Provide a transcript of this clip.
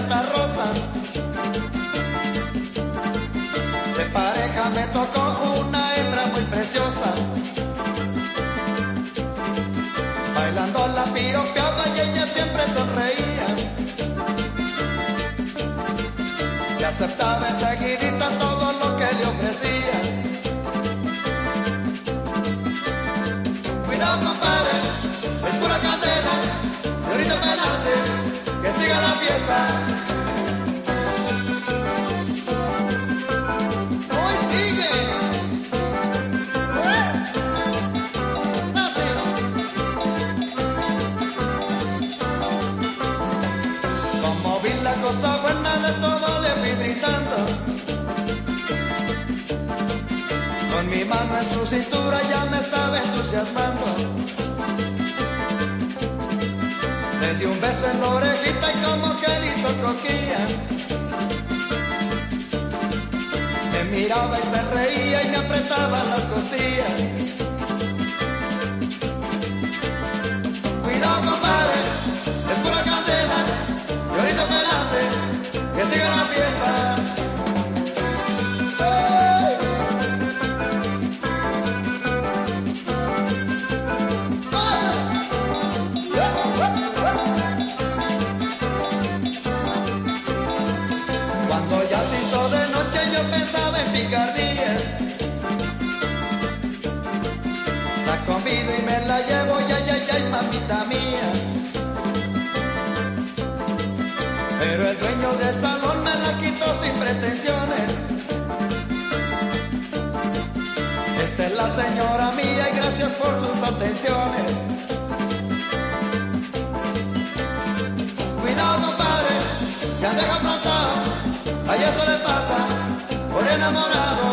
Santa Rosa. De pareja me tocó una hembra muy preciosa. Bailando la piropeaba y ella siempre sonreía. Y aceptaba enseguidita todo lo que le ofrecía. Cuidado, compadre, es pura candela, y ahorita para adelante, que siga la fiesta. ¡Hoy sigue! ¡Así! Como vi la cosa buena, de todo le fui brindando. Con mi mano en su cintura ya me estaba entusiasmando. Le di un beso en la orejita y como que le hizo cosquillas. Me miraba y se reía y me apretaba las costillas. Cuidado, compadre, es pura candela, y ahorita para adelante, que siga la fiesta. Cuando ya se hizo de noche yo pensaba en picardías. La convido y me la llevo, ya, mamita mía. Pero el dueño del salón me la quitó sin pretensiones. Esta es la señora mía y gracias por sus atenciones. Cuidado, compadre, ya deja plantado. A eso le pasa por enamorado.